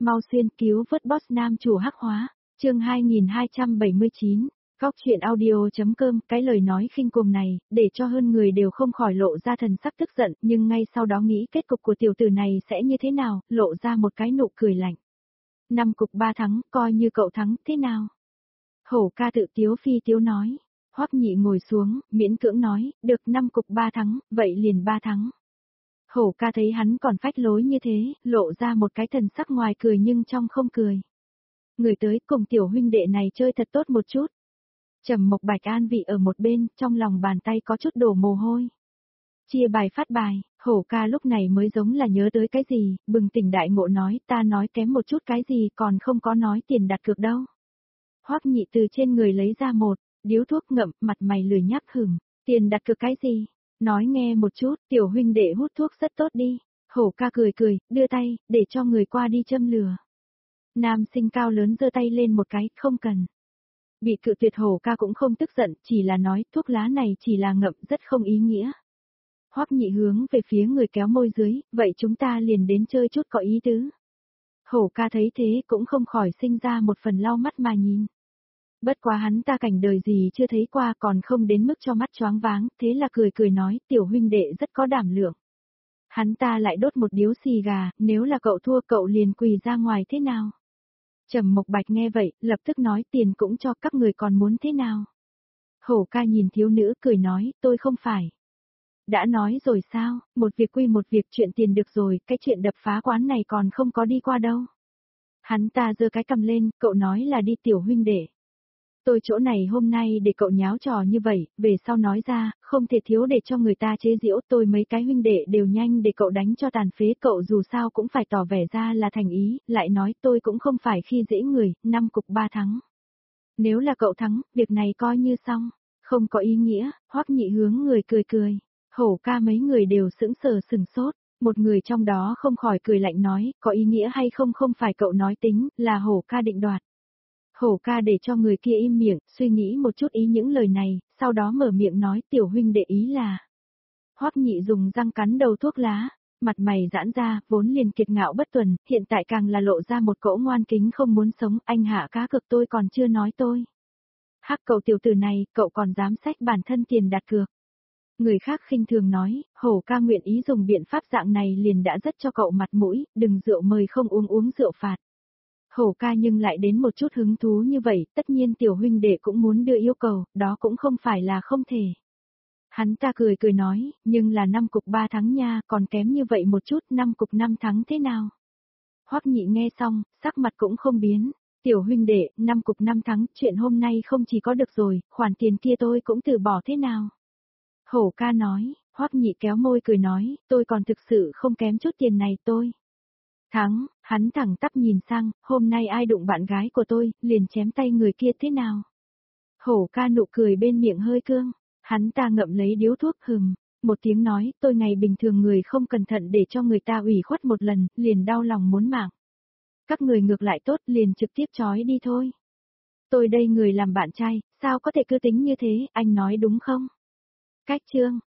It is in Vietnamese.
mau xuyên cứu vớt boss nam chủ hắc hóa, chương 2279, Góc chuyện audio.com. Cái lời nói khinh cuồng này, để cho hơn người đều không khỏi lộ ra thần sắc tức giận, nhưng ngay sau đó nghĩ kết cục của tiểu tử này sẽ như thế nào, lộ ra một cái nụ cười lạnh. 5 cục 3 thắng, coi như cậu thắng, thế nào? Hổ ca tự tiếu phi tiếu nói. Hoắc Nhị ngồi xuống, miễn cưỡng nói, được 5 cục 3 thắng, vậy liền 3 thắng. Hổ ca thấy hắn còn phách lối như thế, lộ ra một cái thần sắc ngoài cười nhưng trong không cười. Người tới cùng tiểu huynh đệ này chơi thật tốt một chút. Trầm Mộc Bạch an vị ở một bên, trong lòng bàn tay có chút đổ mồ hôi. Chia bài phát bài, Hổ ca lúc này mới giống là nhớ tới cái gì, bừng tỉnh đại ngộ nói, ta nói kém một chút cái gì còn không có nói tiền đặt cược đâu. Hoắc Nhị từ trên người lấy ra một điếu thuốc ngậm, mặt mày lười nhác hửng, tiền đặt cược cái gì? Nói nghe một chút, tiểu huynh đệ hút thuốc rất tốt đi. Hổ ca cười cười, đưa tay, để cho người qua đi châm lửa. Nam sinh cao lớn giơ tay lên một cái, không cần. Bị cự tuyệt Hổ ca cũng không tức giận, chỉ là nói thuốc lá này chỉ là ngậm, rất không ý nghĩa. Hoắc Nhị hướng về phía người kéo môi dưới, vậy chúng ta liền đến chơi chút có ý tứ. Hổ ca thấy thế cũng không khỏi sinh ra một phần lau mắt mà nhìn. Bất quá hắn ta cảnh đời gì chưa thấy qua còn không đến mức cho mắt choáng váng, thế là cười cười nói tiểu huynh đệ rất có đảm lượng. Hắn ta lại đốt một điếu xì gà, nếu là cậu thua cậu liền quỳ ra ngoài thế nào? Trầm Mộc Bạch nghe vậy, lập tức nói tiền cũng cho các người còn muốn thế nào? Hổ ca nhìn thiếu nữ cười nói, tôi không phải. Đã nói rồi sao, một việc quy một việc, chuyện tiền được rồi, cái chuyện đập phá quán này còn không có đi qua đâu. Hắn ta giơ cái cầm lên, cậu nói là đi tiểu huynh đệ. Tôi chỗ này hôm nay để cậu nháo trò như vậy, về sau nói ra, không thể thiếu để cho người ta chế giễu, tôi mấy cái huynh đệ đều nhanh để cậu đánh cho tàn phế, cậu dù sao cũng phải tỏ vẻ ra là thành ý, lại nói tôi cũng không phải khi dễ người, 5 cục 3 thắng. Nếu là cậu thắng, việc này coi như xong, không có ý nghĩa. Hoắc Nhị hướng người cười cười, Hổ ca mấy người đều sững sốt, một người trong đó không khỏi cười lạnh nói, có ý nghĩa hay không không phải cậu nói tính, là Hổ ca định đoạt. Hổ ca để cho người kia im miệng, suy nghĩ một chút ý những lời này, sau đó mở miệng nói tiểu huynh để ý là. Hoắc Nhị dùng răng cắn đầu thuốc lá, mặt mày giãn ra, vốn liền kiệt ngạo bất tuần, hiện tại càng là lộ ra một cỗ ngoan kính không muốn sống, anh hạ cá cược tôi còn chưa nói tôi. Hắc cậu tiểu tử này, cậu còn dám xách bản thân tiền đặt cược. Người khác khinh thường nói, Hổ ca nguyện ý dùng biện pháp dạng này liền đã rất cho cậu mặt mũi, đừng rượu mời không uống rượu phạt. Hổ ca nhưng lại đến một chút hứng thú như vậy, tất nhiên tiểu huynh đệ cũng muốn đưa yêu cầu, đó cũng không phải là không thể. Hắn ta cười cười nói, nhưng là 5 cục 3 thắng nha, còn kém như vậy một chút, 5 cục 5 thắng thế nào? Hoắc Nhị nghe xong, sắc mặt cũng không biến. Tiểu huynh đệ, 5 cục 5 thắng, chuyện hôm nay không chỉ có được rồi, khoản tiền kia tôi cũng từ bỏ thế nào? Hổ ca nói, Hoắc Nhị kéo môi cười nói, tôi còn thực sự không kém chút tiền này tôi. Thắng, hắn thẳng tắp nhìn sang, hôm nay ai đụng bạn gái của tôi, liền chém tay người kia thế nào? Hổ ca nụ cười bên miệng hơi cương, hắn ta ngậm lấy điếu thuốc một tiếng nói, tôi ngày bình thường người không cẩn thận để cho người ta ủy khuất một lần, liền đau lòng muốn mạng. Các người ngược lại tốt liền trực tiếp trói đi thôi. Tôi đây người làm bạn trai, sao có thể cứ tính như thế, anh nói đúng không? Cách chương,